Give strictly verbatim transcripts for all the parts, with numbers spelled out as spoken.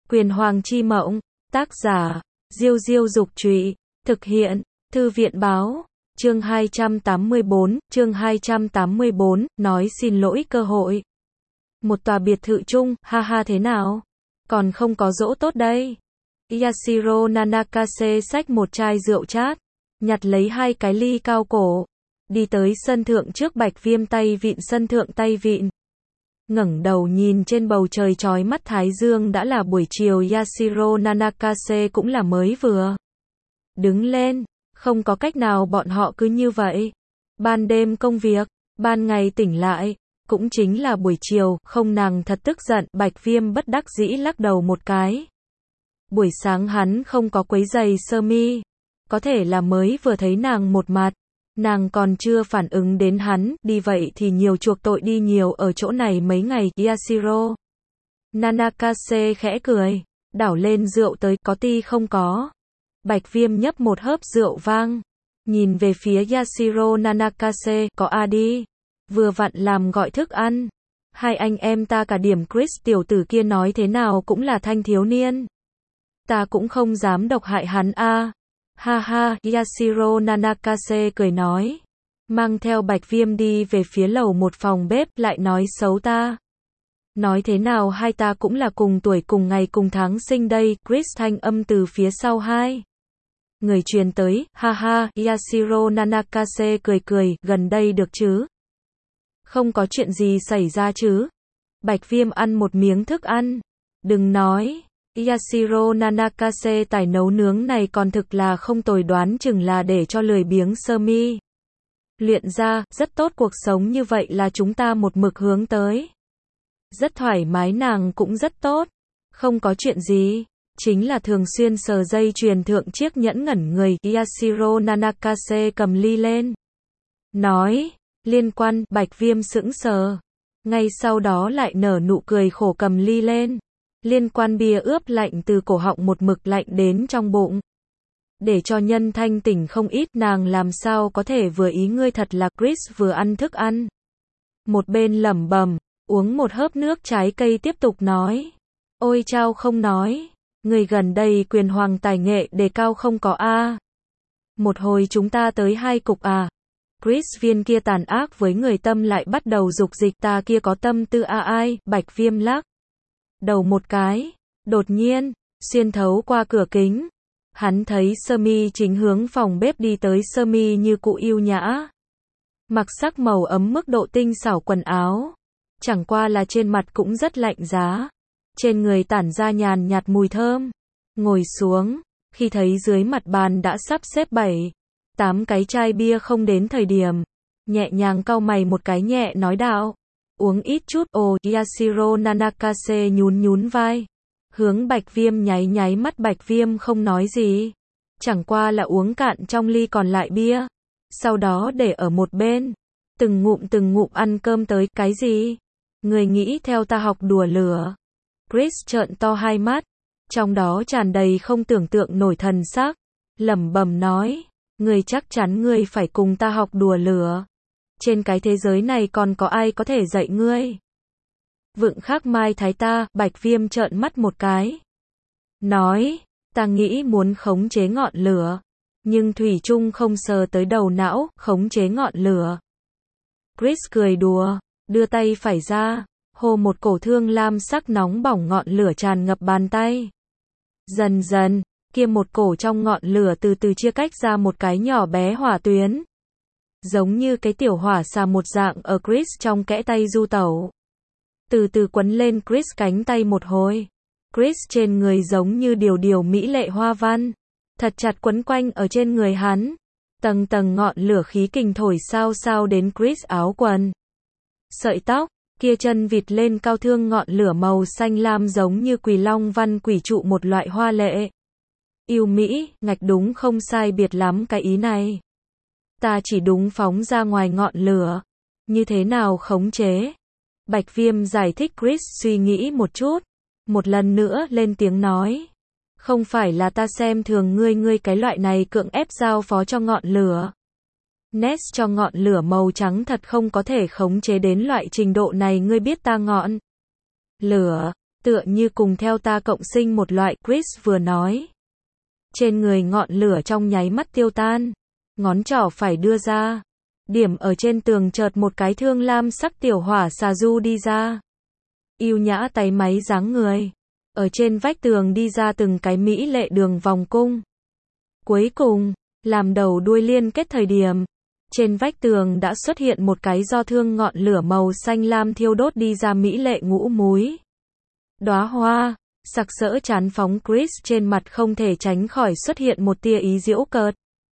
Quyền Hoàng chi mộng, tác giả, Diêu Diêu Dục Trụy, thực hiện, Thư viện Báo, chương hai trăm tám mươi tư, chương hai trăm tám mươi tư, nói xin lỗi cơ hội. Một tòa biệt thự chung, ha ha thế nào? Còn không có dỗ tốt đây. Yashiro Nanakase xách một chai rượu chát, nhặt lấy hai cái ly cao cổ, đi tới sân thượng trước Bạch Viêm tay vịn sân thượng tay vịn. Ngẩng đầu nhìn trên bầu trời chói mắt thái dương đã là buổi chiều, Yashiro Nanakase cũng là mới vừa đứng lên, không có cách nào bọn họ cứ như vậy. Ban đêm công việc, ban ngày tỉnh lại, cũng chính là buổi chiều, không nàng thật tức giận, Bạch Viêm bất đắc dĩ lắc đầu một cái. Buổi sáng hắn không có quấy giày Sơ Mi, có thể là mới vừa thấy nàng một mặt, nàng còn chưa phản ứng đến hắn, đi vậy thì nhiều chuộc tội đi, nhiều ở chỗ này mấy ngày. Yashiro Nanakase khẽ cười, đảo lên rượu tới, có ti không có. Bạch Viêm nhấp một hớp rượu vang, nhìn về phía Yashiro Nanakase, có a đi, vừa vặn làm gọi thức ăn. Hai anh em ta cả điểm, Chris tiểu tử kia nói thế nào cũng là thanh thiếu niên, ta cũng không dám độc hại hắn a. Ha ha, Yashiro Nanakase cười nói, mang theo Bạch Viêm đi về phía lầu một phòng bếp, lại nói xấu ta. Nói thế nào hai ta cũng là cùng tuổi cùng ngày cùng tháng sinh đây. Chris thanh âm từ phía sau hai người truyền tới, ha ha, Yashiro Nanakase cười cười, gần đây được chứ? Không có chuyện gì xảy ra chứ? Bạch Viêm ăn một miếng thức ăn, đừng nói. Yashiro Nanakase tài nấu nướng này còn thực là không tồi, đoán chừng là để cho lười biếng Sơ Mi luyện ra, rất tốt, cuộc sống như vậy là chúng ta một mực hướng tới. Rất thoải mái, nàng cũng rất tốt, không có chuyện gì, chính là thường xuyên sờ dây chuyền thượng chiếc nhẫn ngẩn người. Yashiro Nanakase cầm ly lên, nói, liên quan. Bạch Viêm sững sờ, ngay sau đó lại nở nụ cười khổ cầm ly lên. Liên quan bia ướp lạnh từ cổ họng một mực lạnh đến trong bụng, để cho nhân thanh tỉnh không ít, nàng làm sao có thể vừa ý ngươi thật là. Chris vừa ăn thức ăn, một bên lẩm bẩm, uống một hớp nước trái cây tiếp tục nói, ôi chao không nói, người gần đây Quyền Hoàng tài nghệ đề cao không có a. Một hồi chúng ta tới hai cục à. Chris viên kia tàn ác với người tâm lại bắt đầu dục dịch, ta kia có tâm tư a ai. Bạch Viêm lắc đầu một cái, đột nhiên xuyên thấu qua cửa kính, hắn thấy Sơ Mi chính hướng phòng bếp đi tới. Sơ Mi như cụ yêu nhã, mặc sắc màu ấm mức độ tinh xảo quần áo, chẳng qua là trên mặt cũng rất lạnh giá, trên người tản ra nhàn nhạt mùi thơm. Ngồi xuống, khi thấy dưới mặt bàn đã sắp xếp bảy tám cái chai bia không đến thời điểm, nhẹ nhàng cau mày một cái, nhẹ nói đạo, uống ít chút. Ồ. Yashiro Nanakase nhún nhún vai, hướng Bạch Viêm nháy nháy mắt. Bạch Viêm không nói gì, chẳng qua là uống cạn trong ly còn lại bia, sau đó để ở một bên, từng ngụm từng ngụm ăn cơm tới. Cái gì? Người nghĩ theo ta học đùa lửa? Chris trợn to hai mắt, trong đó tràn đầy không tưởng tượng nổi thần sắc, lẩm bẩm nói, người chắc chắn ngươi phải cùng ta học đùa lửa? Trên cái thế giới này còn có ai có thể dạy ngươi vựng khắc mai thái ta? Bạch Viêm trợn mắt một cái, nói, ta nghĩ muốn khống chế ngọn lửa, nhưng thủy chung không sờ tới đầu não. Khống chế ngọn lửa? Chris cười đùa, đưa tay phải ra, hô một cổ thương lam sắc nóng bỏng, ngọn lửa tràn ngập bàn tay. Dần dần, kia một cổ trong ngọn lửa từ từ chia cách ra một cái nhỏ bé hỏa tuyến, giống như cái tiểu hỏa xà một dạng ở Chris trong kẽ tay du tẩu, từ từ quấn lên Chris cánh tay một hồi. Chris trên người giống như điều điều mỹ lệ hoa văn, thật chặt quấn quanh ở trên người hắn, tầng tầng ngọn lửa khí kình thổi sao sao đến Chris áo quần, sợi tóc, kia chân vịt lên cao thương ngọn lửa màu xanh lam giống như quỳ long văn quỷ trụ, một loại hoa lệ yêu mỹ, ngạch đúng không sai biệt lắm cái ý này. Ta chỉ đúng phóng ra ngoài ngọn lửa, như thế nào khống chế? Bạch Viêm giải thích. Chris suy nghĩ một chút, một lần nữa lên tiếng nói, không phải là ta xem thường ngươi, ngươi cái loại này cưỡng ép giao phó cho ngọn lửa. Nest cho ngọn lửa màu trắng thật không có thể khống chế đến loại trình độ này, ngươi biết ta ngọn lửa Tựa như cùng theo ta cộng sinh một loại, Chris vừa nói. Trên người ngọn lửa trong nháy mắt tiêu tan. Ngón trỏ phải đưa ra. Điểm ở trên tường chợt một cái thương lam sắc tiểu hỏa xà du đi ra. Yêu nhã tay máy dáng người. Ở trên vách tường đi ra từng cái mỹ lệ đường vòng cung. Cuối cùng, làm đầu đuôi liên kết thời điểm. Trên vách tường đã xuất hiện một cái do thương ngọn lửa màu xanh lam thiêu đốt đi ra mỹ lệ ngũ múi. Đóa hoa, sặc sỡ chán phóng Chris trên mặt không thể tránh khỏi xuất hiện một tia ý giễu cợt.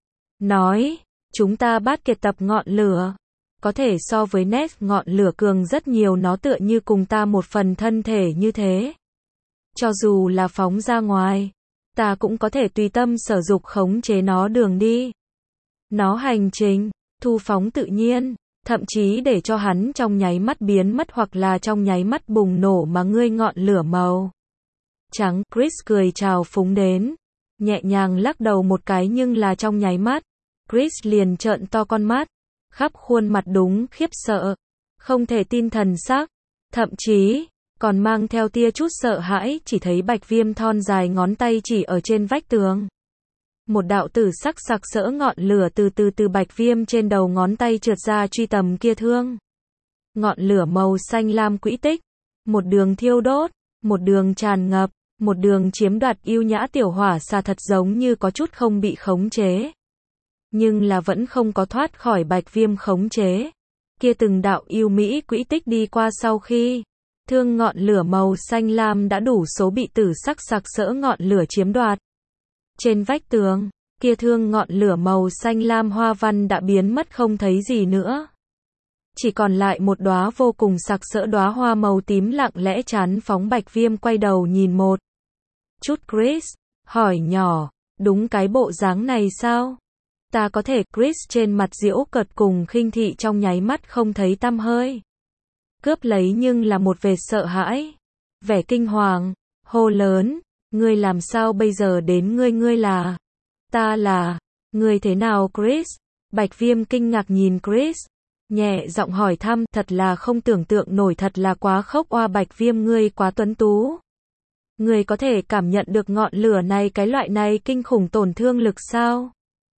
Nói, chúng ta bắt kiệt tập ngọn lửa. Có thể so với nét ngọn lửa cường rất nhiều, nó tựa như cùng ta một phần thân thể như thế. Cho dù là phóng ra ngoài, ta cũng có thể tùy tâm sở dục khống chế nó đường đi. Nó hành trình, thu phóng tự nhiên, thậm chí để cho hắn trong nháy mắt biến mất hoặc là trong nháy mắt bùng nổ mà ngươi ngọn lửa màu trắng. Chris cười chào phúng đến, nhẹ nhàng lắc đầu một cái nhưng là trong nháy mắt. Chris liền trợn to con mắt, khắp khuôn mặt đúng khiếp sợ, không thể tin thần sắc, thậm chí còn mang theo tia chút sợ hãi, chỉ thấy Bạch Viêm thon dài ngón tay chỉ ở trên vách tường. Một đạo tử sắc sặc sỡ ngọn lửa từ từ từ Bạch Viêm trên đầu ngón tay trượt ra truy tầm kia thương. Ngọn lửa màu xanh lam quỹ tích, một đường thiêu đốt, một đường tràn ngập, một đường chiếm đoạt yêu nhã tiểu hỏa xà thật giống như có chút không bị khống chế. Nhưng là vẫn không có thoát khỏi Bạch Viêm khống chế. Kia từng đạo yêu mỹ quỹ tích đi qua sau khi thương ngọn lửa màu xanh lam đã đủ số bị tử sắc sặc sỡ ngọn lửa chiếm đoạt. Trên vách tường, kia thương ngọn lửa màu xanh lam hoa văn đã biến mất không thấy gì nữa. Chỉ còn lại một đóa vô cùng sặc sỡ đóa hoa màu tím lặng lẽ chán phóng. Bạch Viêm quay đầu nhìn một chút Chris, hỏi nhỏ, đúng cái bộ dáng này sao? Ta có thể. Chris trên mặt giễu cợt cùng khinh thị trong nháy mắt không thấy tăm hơi. Cướp lấy nhưng là một vệt sợ hãi, vẻ kinh hoàng, hô lớn, ngươi làm sao bây giờ đến ngươi ngươi là, ta là, ngươi thế nào Chris? Bạch Viêm kinh ngạc nhìn Chris, nhẹ giọng hỏi thăm, thật là không tưởng tượng nổi, thật là quá khốc oa. Bạch Viêm ngươi quá tuấn tú. Ngươi có thể cảm nhận được ngọn lửa này, cái loại này kinh khủng tổn thương lực sao?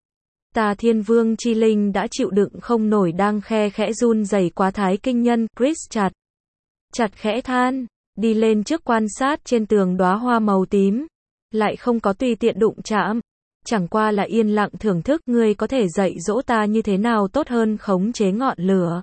Ta Thiên Vương chi linh đã chịu đựng không nổi, đang khe khẽ run rẩy quá thái kinh nhân. Chris chặt chặt khẽ than, đi lên trước quan sát trên tường đóa hoa màu tím, lại không có tùy tiện đụng chạm, chẳng qua là yên lặng thưởng thức. Ngươi có thể dạy dỗ ta như thế nào tốt hơn khống chế ngọn lửa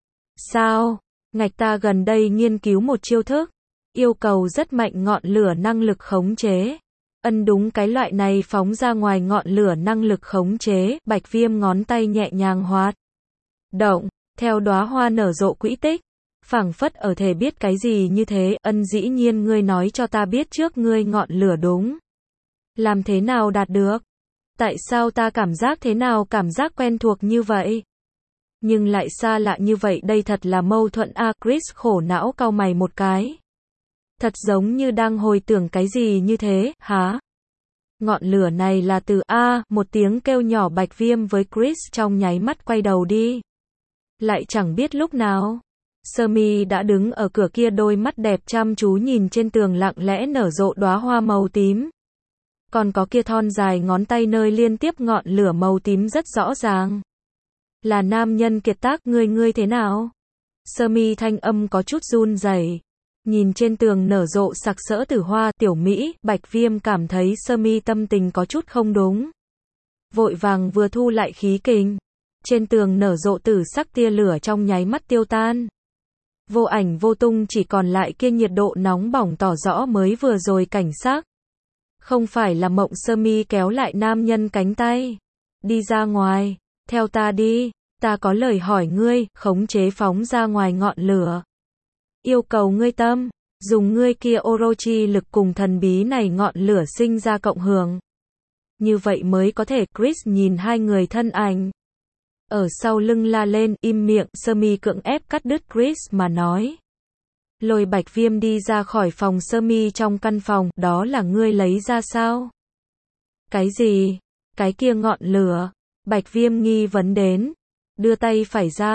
sao? Ngạch, ta gần đây nghiên cứu một chiêu thức, yêu cầu rất mạnh ngọn lửa năng lực khống chế. Ân, đúng cái loại này phóng ra ngoài ngọn lửa năng lực khống chế. Bạch Viêm ngón tay nhẹ nhàng hoạt động, theo đóa hoa nở rộ quỹ tích, phảng phất ở thể biết cái gì như thế. Ân, dĩ nhiên ngươi nói cho ta biết trước, ngươi ngọn lửa đúng làm thế nào đạt được? Tại sao ta cảm giác thế nào cảm giác quen thuộc như vậy, nhưng lại xa lạ như vậy đây, thật là mâu thuẫn a. Chris khổ não cau mày một cái, thật giống như đang hồi tưởng cái gì như thế. Hả? Ngọn lửa này là từ a, một tiếng kêu nhỏ. Bạch Viêm với Chris trong nháy mắt quay đầu đi. Lại chẳng biết lúc nào, Sơ Mi đã đứng ở cửa kia, đôi mắt đẹp chăm chú nhìn trên tường lặng lẽ nở rộ đóa hoa màu tím. Còn có kia thon dài ngón tay nơi liên tiếp ngọn lửa màu tím rất rõ ràng. Là nam nhân kiệt tác. Ngươi ngươi thế nào? Sơ Mi thanh âm có chút run rẩy. Nhìn trên tường nở rộ sặc sỡ tử hoa tiểu Mỹ, Bạch Viêm cảm thấy Sơ Mi tâm tình có chút không đúng. Vội vàng vừa thu lại khí kình. Trên tường nở rộ tử sắc tia lửa trong nháy mắt tiêu tan. Vô ảnh vô tung, chỉ còn lại kia nhiệt độ nóng bỏng tỏ rõ mới vừa rồi cảnh sắc. Không phải là Mộng. Sơ Mi kéo lại nam nhân cánh tay. Đi ra ngoài, theo ta đi, ta có lời hỏi ngươi, khống chế phóng ra ngoài ngọn lửa. Yêu cầu ngươi tâm, dùng ngươi kia Orochi lực cùng thần bí này ngọn lửa sinh ra cộng hưởng. Như vậy mới có thể. Chris nhìn hai người thân ảnh ở sau lưng la lên, im miệng. Sơ Mi cưỡng ép cắt đứt Chris mà nói. Lôi Bạch Viêm đi ra khỏi phòng. Sơ Mi trong căn phòng, đó là ngươi lấy ra sao? Cái gì? Cái kia ngọn lửa. Bạch Viêm nghi vấn đến, đưa tay phải ra,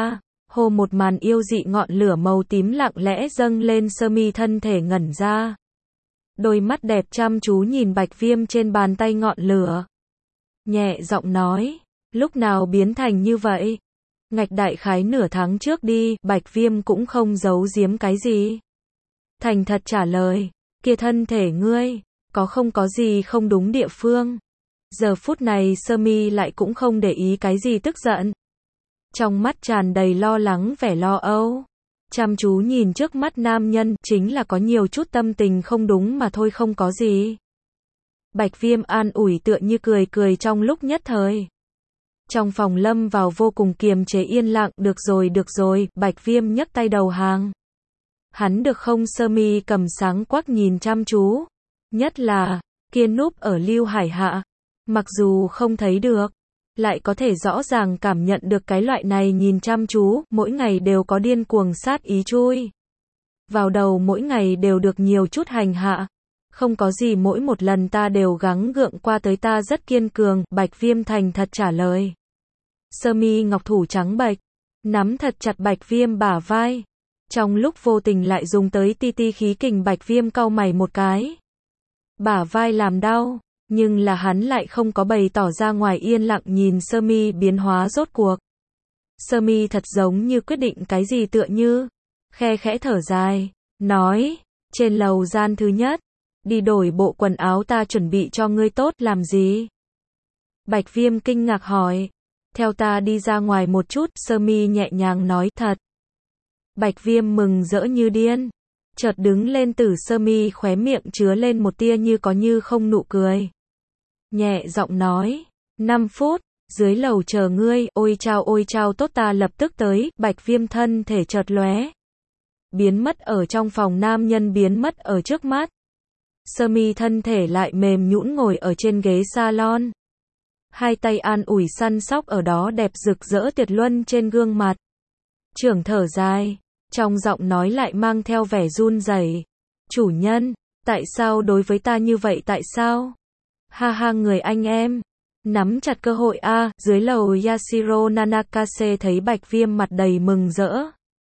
Hô, một màn yêu dị ngọn lửa màu tím lặng lẽ dâng lên, Sơ Mi thân thể ngẩn ra. Đôi mắt đẹp chăm chú nhìn Bạch Viêm trên bàn tay ngọn lửa. Nhẹ giọng nói, lúc nào biến thành như vậy? Ngạch đại khái nửa tháng trước đi, Bạch Viêm cũng không giấu giếm cái gì. Thành thật trả lời, kia thân thể ngươi, có không có gì không đúng địa phương. Giờ phút này Sơ Mi lại cũng không để ý cái gì tức giận. Trong mắt tràn đầy lo lắng vẻ lo âu. Chăm chú nhìn trước mắt nam nhân, chính là có nhiều chút tâm tình không đúng mà thôi, không có gì. Bạch Viêm an ủi tựa như cười cười trong lúc nhất thời. Trong phòng lâm vào vô cùng kiềm chế yên lặng, được rồi được rồi, Bạch Viêm nhấc tay đầu hàng. Hắn được không? Sơ Mi cầm sáng quắc nhìn chăm chú. Nhất là, kia núp ở Lưu Hải hạ. Mặc dù không thấy được, lại có thể rõ ràng cảm nhận được cái loại này nhìn chăm chú, mỗi ngày đều có điên cuồng sát ý chui vào đầu, mỗi ngày đều được nhiều chút hành hạ. Không có gì, mỗi một lần ta đều gắng gượng qua tới, ta rất kiên cường, Bạch Viêm thành thật trả lời. Sơ Mi ngọc thủ trắng bệch, nắm thật chặt Bạch Viêm bả vai. Trong lúc vô tình lại dùng tới ti ti khí kình, Bạch Viêm cau mày một cái. Bả vai làm đau, nhưng là hắn lại không có bày tỏ ra ngoài, yên lặng nhìn Sơ Mi biến hóa rốt cuộc. Sơ Mi thật giống như quyết định cái gì tựa như, khe khẽ thở dài, nói, trên lầu gian thứ nhất, đi đổi bộ quần áo ta chuẩn bị cho ngươi. Tốt, làm gì? Bạch Viêm kinh ngạc hỏi. Theo ta đi ra ngoài một chút, Sơ Mi nhẹ nhàng nói. Thật? Bạch Viêm mừng rỡ như điên. Chợt đứng lên, từ Sơ Mi khóe miệng chứa lên một tia như có như không nụ cười. Nhẹ giọng nói, năm phút, dưới lầu chờ ngươi. Ôi chao ôi chao, tốt, ta lập tức tới. Bạch Viêm thân thể chợt lóe, biến mất ở trong phòng, nam nhân biến mất ở trước mắt. Sơ Mi thân thể lại mềm nhũn ngồi ở trên ghế salon. Hai tay an ủi săn sóc ở đó đẹp rực rỡ tuyệt luân trên gương mặt. Trưởng thở dài, trong giọng nói lại mang theo vẻ run rẩy. Chủ nhân, tại sao đối với ta như vậy, tại sao? Ha ha, người anh em, nắm chặt cơ hội a. À. Dưới lầu Yashiro Nanakase thấy Bạch Viêm mặt đầy mừng rỡ.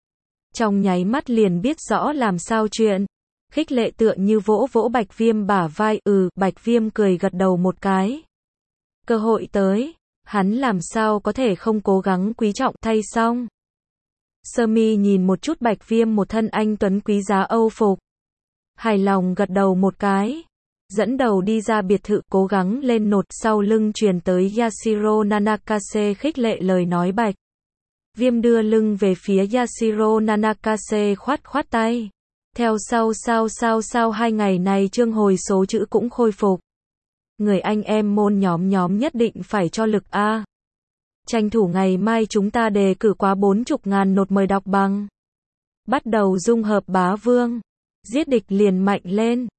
Trong nháy mắt liền biết rõ làm sao chuyện. Khích lệ tựa như vỗ vỗ Bạch Viêm bả vai. Ừ, Bạch Viêm cười gật đầu một cái. Cơ hội tới, hắn làm sao có thể không cố gắng quý trọng. Thay xong, Sơ Mi nhìn một chút Bạch Viêm, một thân anh tuấn quý giá Âu phục, hài lòng gật đầu một cái, dẫn đầu đi ra biệt thự, cố gắng lên nột. Sau lưng truyền tới Yashiro Nanakase khích lệ lời nói. Bạch Viêm đưa lưng về phía Yashiro Nanakase, khoát khoát tay. Theo sau sao sao sao hai ngày này chương hồi số chữ cũng khôi phục. Người anh em môn nhóm nhóm nhất định phải cho lực a. Tranh thủ ngày mai chúng ta đề cử quá bốn mươi ngàn nột mời đọc bằng. Bắt đầu dung hợp bá vương, giết địch liền mạnh lên.